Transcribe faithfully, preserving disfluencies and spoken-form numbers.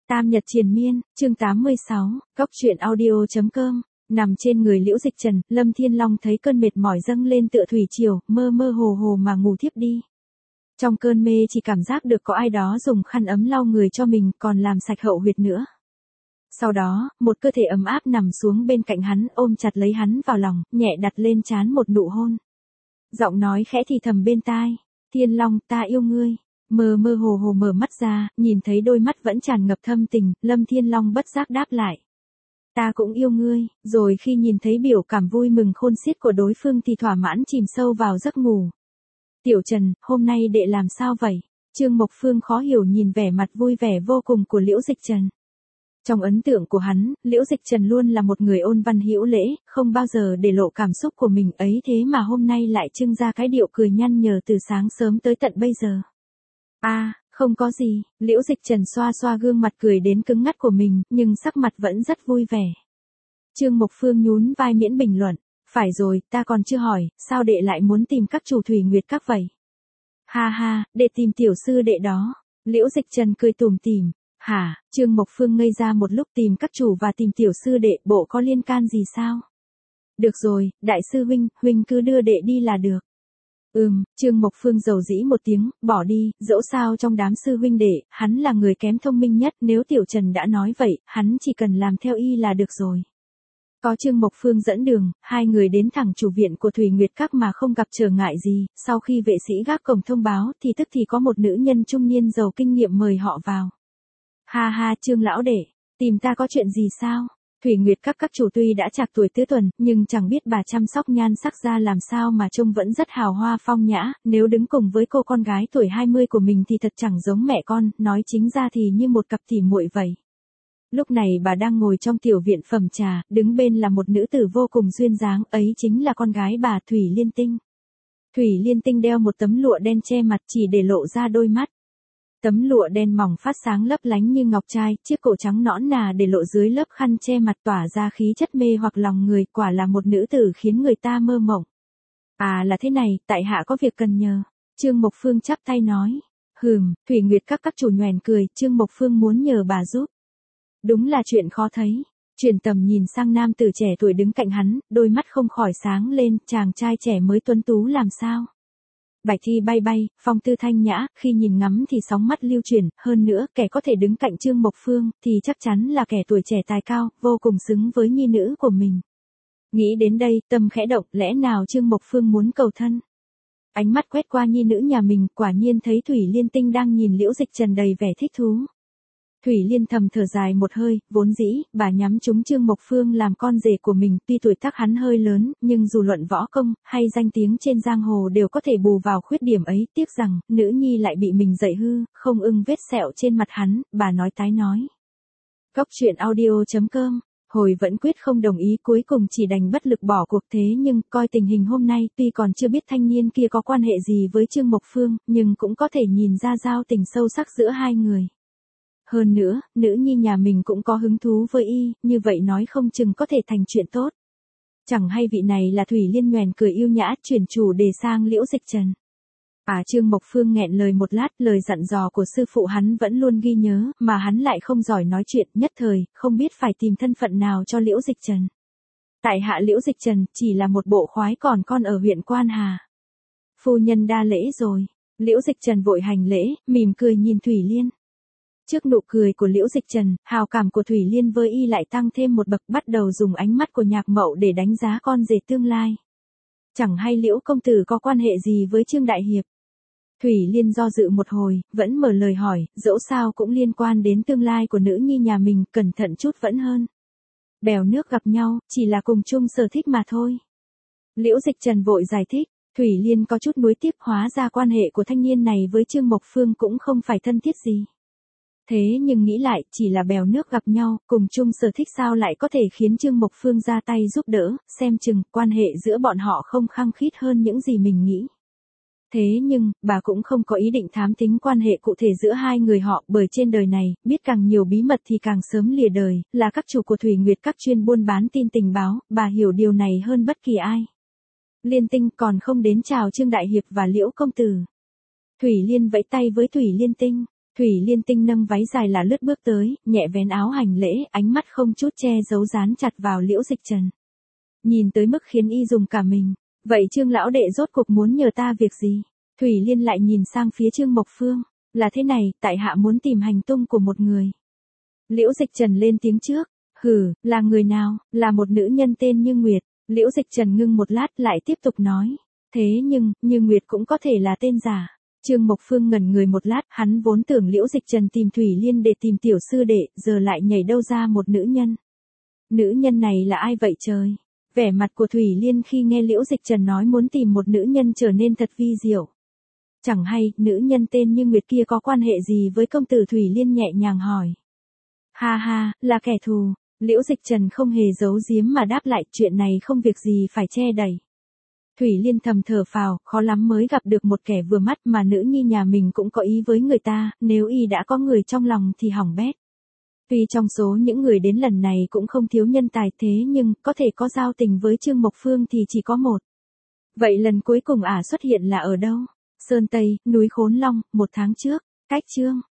Tam Nhật Triền Miên, chương tám mươi sáu, Cóc truyện audio.com. Nằm trên người Liễu Dịch Trần, Lâm Thiên Long thấy cơn mệt mỏi dâng lên tựa thủy triều, mơ mơ hồ hồ mà ngủ thiếp đi. Trong cơn mê chỉ cảm giác được có ai đó dùng khăn ấm lau người cho mình, còn làm sạch hậu huyệt nữa. Sau đó, một cơ thể ấm áp nằm xuống bên cạnh hắn, ôm chặt lấy hắn vào lòng, nhẹ đặt lên trán một nụ hôn. Giọng nói khẽ thì thầm bên tai, Thiên Long, ta yêu ngươi. Mơ mơ hồ hồ mở mắt ra, nhìn thấy đôi mắt vẫn tràn ngập thâm tình, Lâm Thiên Long bất giác đáp lại. Ta cũng yêu ngươi, rồi khi nhìn thấy biểu cảm vui mừng khôn xiết của đối phương thì thỏa mãn chìm sâu vào giấc ngủ. Tiểu Trần, hôm nay đệ làm sao vậy? Trương Mộc Phương khó hiểu nhìn vẻ mặt vui vẻ vô cùng của Liễu Dịch Trần. Trong ấn tượng của hắn, Liễu Dịch Trần luôn là một người ôn văn hữu lễ, không bao giờ để lộ cảm xúc của mình ấy, thế mà hôm nay lại trưng ra cái điệu cười nhăn nhở từ sáng sớm tới tận bây giờ. A, à, không có gì, Liễu Dịch Trần xoa xoa gương mặt cười đến cứng ngắt của mình, nhưng sắc mặt vẫn rất vui vẻ. Trương Mộc Phương nhún vai miễn bình luận, phải rồi, ta còn chưa hỏi, sao đệ lại muốn tìm các chủ Thủy Nguyệt Các vậy? Ha ha, để tìm tiểu sư đệ đó. Liễu Dịch Trần cười tủm tỉm. Hả? Trương Mộc Phương ngây ra một lúc, tìm các chủ và tìm tiểu sư đệ, bộ có liên can gì sao? Được rồi, đại sư huynh, huynh cứ đưa đệ đi là được. Ừm, Trương Mộc Phương dầu dĩ một tiếng, bỏ đi, dẫu sao trong đám sư huynh đệ, hắn là người kém thông minh nhất, nếu Tiểu Trần đã nói vậy, hắn chỉ cần làm theo y là được rồi. Có Trương Mộc Phương dẫn đường, hai người đến thẳng chủ viện của Thủy Nguyệt Các mà không gặp trở ngại gì, sau khi vệ sĩ gác cổng thông báo thì tức thì có một nữ nhân trung niên giàu kinh nghiệm mời họ vào. Ha ha, Trương lão đệ, tìm ta có chuyện gì sao? Thủy Nguyệt Các các chủ tuy đã trạc tuổi tứ tuần, nhưng chẳng biết bà chăm sóc nhan sắc ra làm sao mà trông vẫn rất hào hoa phong nhã, nếu đứng cùng với cô con gái tuổi hai mươi của mình thì thật chẳng giống mẹ con, nói chính ra thì như một cặp tỉ muội vậy. Lúc này bà đang ngồi trong tiểu viện phẩm trà, đứng bên là một nữ tử vô cùng duyên dáng, ấy chính là con gái bà Thủy Liên Tinh. Thủy Liên Tinh đeo một tấm lụa đen che mặt chỉ để lộ ra đôi mắt. Tấm lụa đen mỏng phát sáng lấp lánh như ngọc trai, chiếc cổ trắng nõn nà để lộ dưới lớp khăn che mặt tỏa ra khí chất mê hoặc lòng người, quả là một nữ tử khiến người ta mơ mộng. À là thế này, tại hạ có việc cần nhờ. Trương Mộc Phương chắp tay nói. Hừm, Thủy Nguyệt Các các chủ nhoẻn cười, Trương Mộc Phương muốn nhờ bà giúp. Đúng là chuyện khó thấy. Chuyển tầm nhìn sang nam tử trẻ tuổi đứng cạnh hắn, đôi mắt không khỏi sáng lên, chàng trai trẻ mới tuấn tú làm sao? Bạch thi bay bay, phong tư thanh nhã, khi nhìn ngắm thì sóng mắt lưu chuyển, hơn nữa, kẻ có thể đứng cạnh Trương Mộc Phương, thì chắc chắn là kẻ tuổi trẻ tài cao, vô cùng xứng với nhi nữ của mình. Nghĩ đến đây, tâm khẽ động, lẽ nào Trương Mộc Phương muốn cầu thân? Ánh mắt quét qua nhi nữ nhà mình, quả nhiên thấy Thủy Liên Tinh đang nhìn Liễu Dịch Trần đầy vẻ thích thú. Thủy Liên thầm thở dài một hơi, vốn dĩ, bà nhắm trúng Trương Mộc Phương làm con rể của mình, tuy tuổi tác hắn hơi lớn, nhưng dù luận võ công, hay danh tiếng trên giang hồ đều có thể bù vào khuyết điểm ấy, tiếc rằng, nữ nhi lại bị mình dạy hư, không ưng vết sẹo trên mặt hắn, bà nói tái nói. Cóc truyện audio.com, hồi vẫn quyết không đồng ý, cuối cùng chỉ đành bất lực bỏ cuộc, thế nhưng, coi tình hình hôm nay, tuy còn chưa biết thanh niên kia có quan hệ gì với Trương Mộc Phương, nhưng cũng có thể nhìn ra giao tình sâu sắc giữa hai người. Hơn nữa, nữ nhi nhà mình cũng có hứng thú với y, như vậy nói không chừng có thể thành chuyện tốt. Chẳng hay vị này là Thủy Liên nhoẻn cười yêu nhã, chuyển chủ đề sang Liễu Dịch Trần. À Trương Mộc Phương nghẹn lời một lát, lời dặn dò của sư phụ hắn vẫn luôn ghi nhớ, mà hắn lại không giỏi nói chuyện, nhất thời, không biết phải tìm thân phận nào cho Liễu Dịch Trần. Tại hạ Liễu Dịch Trần, chỉ là một bộ khoái còn con ở huyện Quan Hà. Phu nhân đa lễ rồi. Liễu Dịch Trần vội hành lễ, mỉm cười nhìn Thủy Liên. Trước nụ cười của Liễu Dịch Trần, hào cảm của Thủy Liên với y lại tăng thêm một bậc, bắt đầu dùng ánh mắt của nhạc mậu để đánh giá con rể tương lai. Chẳng hay Liễu công tử có quan hệ gì với Trương Đại Hiệp? Thủy Liên do dự một hồi, vẫn mở lời hỏi, dẫu sao cũng liên quan đến tương lai của nữ nhi nhà mình, cẩn thận chút vẫn hơn. Bèo nước gặp nhau, chỉ là cùng chung sở thích mà thôi. Liễu Dịch Trần vội giải thích. Thủy Liên có chút nuối tiếc, hóa ra quan hệ của thanh niên này với Trương Mộc Phương cũng không phải thân thiết gì. Thế nhưng nghĩ lại, chỉ là bèo nước gặp nhau, cùng chung sở thích sao lại có thể khiến Trương Mộc Phương ra tay giúp đỡ, xem chừng, quan hệ giữa bọn họ không khăng khít hơn những gì mình nghĩ. Thế nhưng, bà cũng không có ý định thám thính quan hệ cụ thể giữa hai người họ, bởi trên đời này, biết càng nhiều bí mật thì càng sớm lìa đời, là các chủ của Thủy Nguyệt Các chuyên buôn bán tin tình báo, bà hiểu điều này hơn bất kỳ ai. Liên Tinh còn không đến chào Trương Đại Hiệp và Liễu công tử. Thủy Liên vẫy tay với Thủy Liên Tinh. Thủy Liên tinh nâng váy dài là lướt bước tới, nhẹ vén áo hành lễ, ánh mắt không chút che giấu dán chặt vào Liễu Dịch Trần. Nhìn tới mức khiến y dùng cả mình. Vậy Trương lão đệ rốt cuộc muốn nhờ ta việc gì? Thủy Liên lại nhìn sang phía Trương Mộc Phương. Là thế này, tại hạ muốn tìm hành tung của một người. Liễu Dịch Trần lên tiếng trước. Hử, là người nào? Là một nữ nhân tên Như Nguyệt. Liễu Dịch Trần ngưng một lát lại tiếp tục nói. Thế nhưng, Như Nguyệt cũng có thể là tên giả. Trương Mộc Phương ngẩn người một lát, hắn vốn tưởng Liễu Dịch Trần tìm Thủy Liên để tìm tiểu sư đệ, giờ lại nhảy đâu ra một nữ nhân. Nữ nhân này là ai vậy trời? Vẻ mặt của Thủy Liên khi nghe Liễu Dịch Trần nói muốn tìm một nữ nhân trở nên thật vi diệu. Chẳng hay, nữ nhân tên Như Nguyệt kia có quan hệ gì với công tử? Thủy Liên nhẹ nhàng hỏi. Ha ha, là kẻ thù. Liễu Dịch Trần không hề giấu giếm mà đáp lại, chuyện này không việc gì phải che đậy. Thủy Liên thầm thở phào, khó lắm mới gặp được một kẻ vừa mắt mà nữ nhi nhà mình cũng có ý với người ta, nếu y đã có người trong lòng thì hỏng bét. Tuy trong số những người đến lần này cũng không thiếu nhân tài thế nhưng có thể có giao tình với Trương Mộc Phương thì chỉ có một. Vậy lần cuối cùng ả xuất hiện là ở đâu? Sơn Tây, núi Khốn Long, một tháng trước, cách Trương